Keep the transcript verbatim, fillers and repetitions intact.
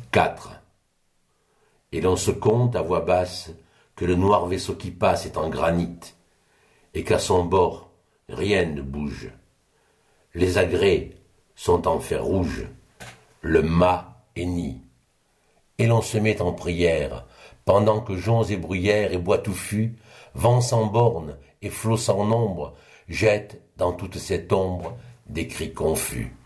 quatre. Et l'on se compte à voix basse que le noir vaisseau qui passe est en granit, et qu'à son bord rien ne bouge. Les agrès sont en fer rouge, le mât est ni. Et l'on se met en prière, pendant que joncs et bruyères et bois touffus, vent sans borne et flots sans nombre, jettent dans toute cette ombre des cris confus.